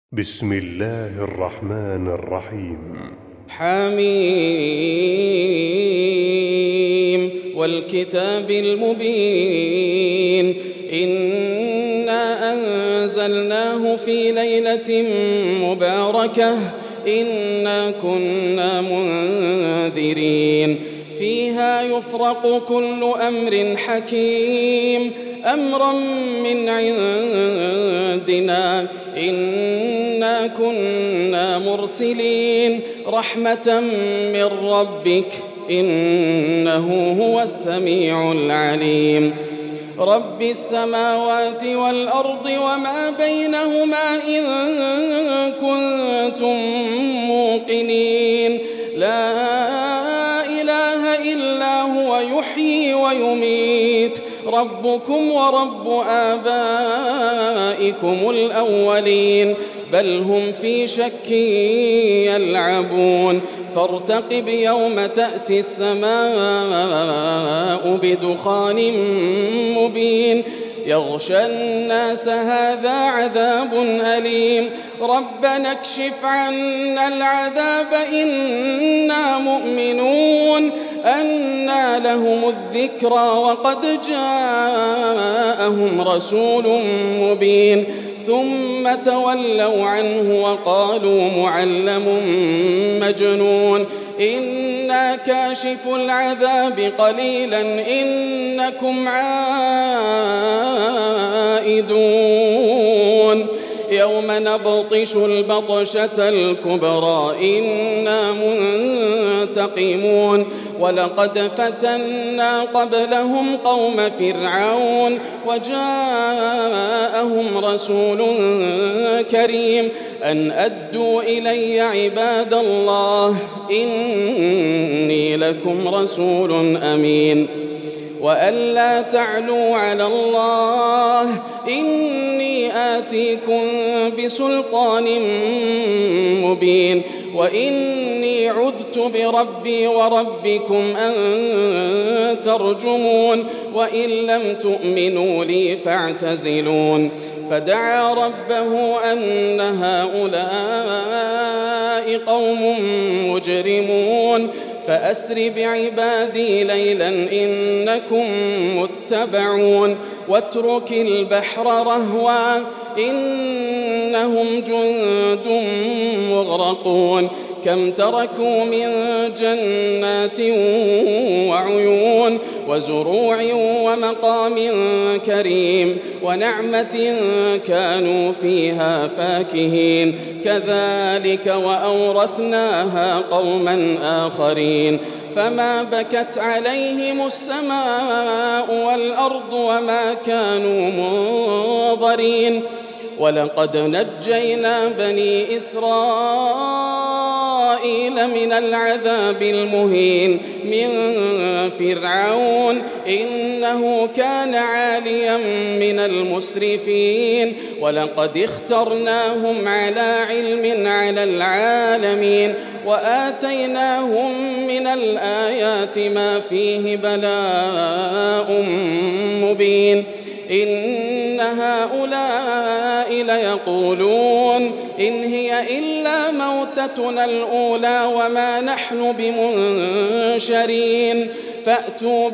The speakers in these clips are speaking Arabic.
بسم الله الرحمن الرحيم. حميم والكتاب المبين إنا أنزلناه في ليلة مباركة إنا كنا منذرين فيها يفرق كل أمر حكيم أمرا من عندنا إنا كنا مرسلين رحمة من ربك إنه هو السميع العليم رب السماوات والأرض وما بينهما إن كنتم موقنين لا إله إلا هو يحيي ويميت ربكم ورب آبائكم الأولين بل هم في شك يلعبون فارتقب يوم تأتي السماء بدخان مبين يغشى الناس هذا عذاب أليم ربنا اكشف عنا العذاب إنا مؤمنون أنى لهم الذكرى وقد جاءهم رسول مبين ثم تولوا عنه وقالوا معلم مجنون إنا كاشف العذاب قليلا إنكم عائدون يوم نبطش البطشة الكبرى إنا منتقمون ولقد فتنا قبلهم قوم فرعون وجاءهم رسول كريم أن أدوا إلي عباد الله إني لكم رسول أمين وأن لا تعلوا على الله إني آتيكم بسلطان مبين وإني عذت بربي وربكم أن ترجمون وإن لم تؤمنوا لي فاعتزلون فدعا ربه أن هؤلاء قوم مجرمون فأسر بعبادي ليلا إنكم متبعون واترك البحر رهوا إنهم جند مغرقون كم تركوا من جنات وعيون وزروع ومقام كريم ونعمة كانوا فيها فاكهين كذلك وأورثناها قوما آخرين فما بكت عليهم السماء والأرض وما كانوا منظرين ولقد نجينا بني إسرائيل من العذاب المهين من فرعون إنه كان عاليا من المسرفين ولقد اخترناهم على علم على العالمين وآتيناهم من الآيات ما فيه بلاء مبين إن هؤلاء ليقولون إن هي إلا موتتنا الأولى وما نحن بمنشرين فأتوا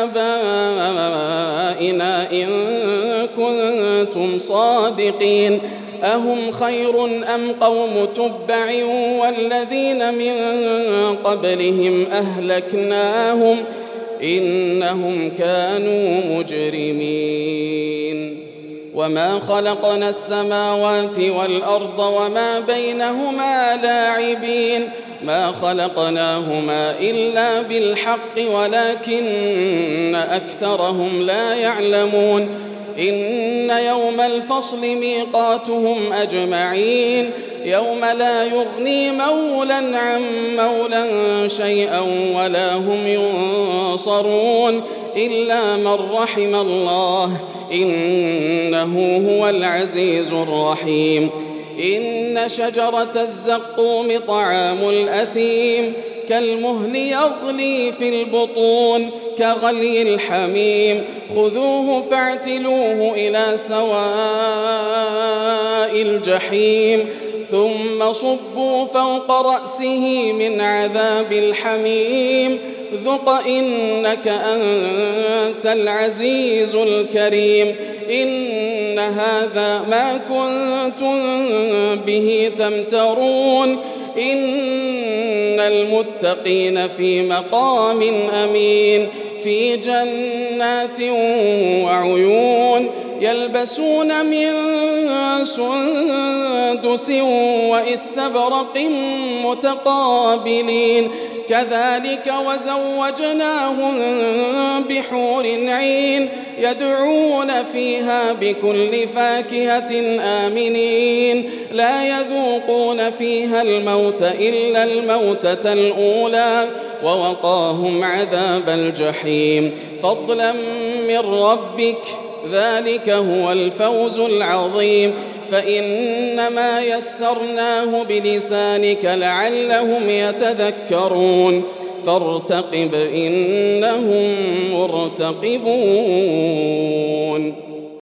بآبائنا إن كنتم صادقين أهم خير أم قوم تبع والذين من قبلهم أهلكناهم إنهم كانوا مجرمين وما خلقنا السماوات والأرض وما بينهما لاعبين ما خلقناهما إلا بالحق ولكن أكثرهم لا يعلمون إن يوم الفصل ميقاتهم أجمعين يوم لا يغني مولا عن مولا شيئا ولا هم ينصرون إلا من رحم الله إنه هو العزيز الرحيم إن شجرة الزقوم طعام الأثيم كالمهل يغلي في البطون كغلي الحميم خذوه فاعتلوه إلى سواء الجحيم ثم صبوا فوق رأسه من عذاب الحميم ذق إنك أنت العزيز الكريم إن هذا ما كنتم به تمترون إن المتقين في مقام أمين في جنات وعيون يلبسون من سندس واستبرق متقابلين كذلك وزوجناهم بحور عين يدعون فيها بكل فاكهة آمنين لا يذوقون فيها الموت إلا الموتة الأولى ووقاهم عذاب الجحيم فضلا من ربك ذلك هو الفوز العظيم فإنما يسرناه بلسانك لعلهم يتذكرون فارتقب إنهم مرتقبون